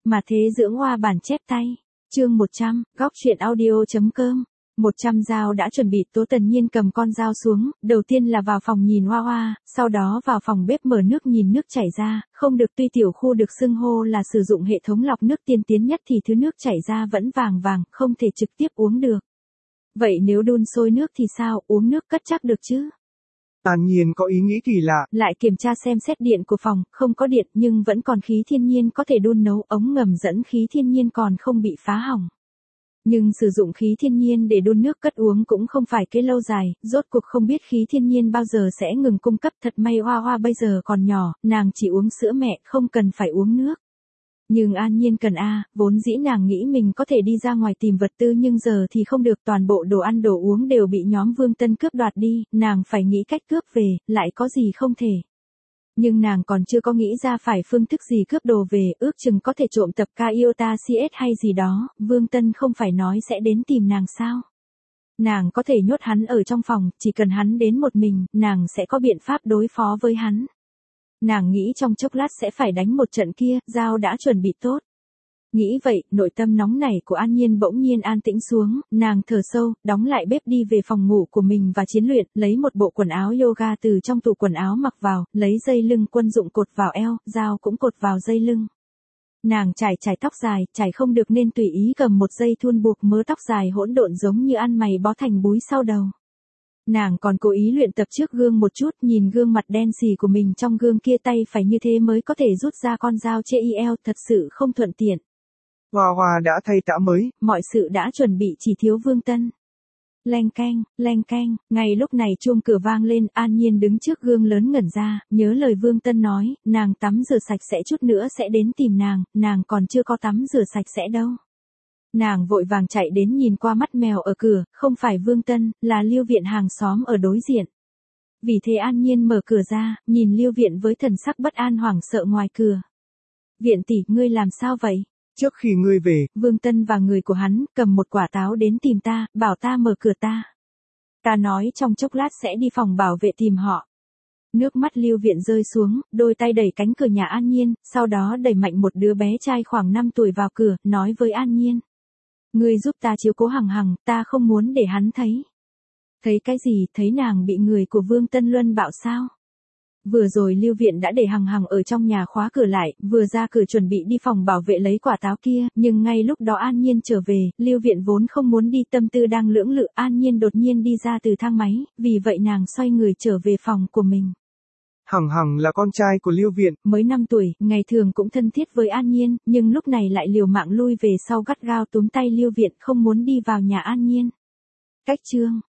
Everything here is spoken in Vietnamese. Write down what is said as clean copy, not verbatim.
Mà thế dưỡng hoa bản chép tay. Chương 100, góc truyện audio.com. 100 Dao đã chuẩn bị. Tố Tần Nhiên cầm con dao xuống, đầu tiên là vào phòng nhìn Hoa Hoa, sau đó vào phòng bếp mở nước nhìn nước chảy ra, không được. Tuy tiểu khu được xưng hô là sử dụng hệ thống lọc nước tiên tiến nhất thì thứ nước chảy ra vẫn vàng vàng, không thể trực tiếp uống được. Vậy nếu đun sôi nước thì sao, uống nước cất chắc được chứ? An Nhiên có ý nghĩ kỳ lạ. Lại kiểm tra xem xét điện của phòng, không có điện nhưng vẫn còn khí thiên nhiên có thể đun nấu, ống ngầm dẫn khí thiên nhiên còn không bị phá hỏng. Nhưng sử dụng khí thiên nhiên để đun nước cất uống cũng không phải kế lâu dài, rốt cuộc không biết khí thiên nhiên bao giờ sẽ ngừng cung cấp. Thật may Hoa Hoa bây giờ còn nhỏ, nàng chỉ uống sữa mẹ, không cần phải uống nước. Nhưng An Nhiên cần vốn dĩ nàng nghĩ mình có thể đi ra ngoài tìm vật tư nhưng giờ thì không được, toàn bộ đồ ăn đồ uống đều bị nhóm Vương Tân cướp đoạt đi, nàng phải nghĩ cách cướp về, lại có gì không thể. Nhưng nàng còn chưa có nghĩ ra phải phương thức gì cướp đồ về, ước chừng có thể trộm tập Iota CS hay gì đó, Vương Tân không phải nói sẽ đến tìm nàng sao. Nàng có thể nhốt hắn ở trong phòng, chỉ cần hắn đến một mình, nàng sẽ có biện pháp đối phó với hắn. Nàng nghĩ trong chốc lát sẽ phải đánh một trận kia, Dao đã chuẩn bị tốt. Nghĩ vậy, nội tâm nóng nảy của An Nhiên bỗng nhiên an tĩnh xuống, nàng thở sâu, đóng lại bếp đi về phòng ngủ của mình và chiến luyện, lấy một bộ quần áo yoga từ trong tủ quần áo mặc vào, lấy dây lưng quân dụng cột vào eo, Dao cũng cột vào dây lưng. Nàng trải tóc dài, trải không được nên tùy ý cầm một dây thun buộc mớ tóc dài hỗn độn giống như ăn mày bó thành búi sau đầu. Nàng còn cố ý luyện tập trước gương một chút, nhìn gương mặt đen xì của mình trong gương kia, tay phải như thế mới có thể rút ra con dao chê eo, thật sự không thuận tiện. Hoa Hoa đã thay tã mới. Mọi sự đã chuẩn bị, chỉ thiếu Vương Tân. Leng keng, ngay lúc này chuông cửa vang lên, An Nhiên đứng trước gương lớn ngẩn ra, nhớ lời Vương Tân nói, nàng tắm rửa sạch sẽ chút nữa sẽ đến tìm nàng còn chưa có tắm rửa sạch sẽ đâu. Nàng vội vàng chạy đến nhìn qua mắt mèo ở cửa, không phải Vương Tân, là Lưu Viện hàng xóm ở đối diện. Vì thế An Nhiên mở cửa ra, nhìn Lưu Viện với thần sắc bất an hoảng sợ ngoài cửa. Viện tỷ, ngươi làm sao vậy? Trước khi ngươi về, Vương Tân và người của hắn cầm một quả táo đến tìm ta, bảo ta mở cửa ta. Ta nói trong chốc lát sẽ đi phòng bảo vệ tìm họ. Nước mắt Lưu Viện rơi xuống, đôi tay đẩy cánh cửa nhà An Nhiên, sau đó đẩy mạnh một đứa bé trai khoảng 5 tuổi vào cửa, nói với An Nhiên. Ngươi giúp ta chiếu cố Hằng Hằng, ta không muốn để hắn thấy. Thấy cái gì, thấy nàng bị người của Vương Tân Luân bạo sao? Vừa rồi Lưu Viện đã để Hằng Hằng ở trong nhà khóa cửa lại, vừa ra cửa chuẩn bị đi phòng bảo vệ lấy quả táo kia, nhưng ngay lúc đó An Nhiên trở về, Lưu Viện vốn không muốn đi, tâm tư đang lưỡng lự, An Nhiên đột nhiên đi ra từ thang máy, vì vậy nàng xoay người trở về phòng của mình. Hằng Hằng là con trai của Lưu Viện, mới 5 tuổi, ngày thường cũng thân thiết với An Nhiên, nhưng lúc này lại liều mạng lui về sau, gắt gao túm tay Lưu Viện, không muốn đi vào nhà An Nhiên. Cách chương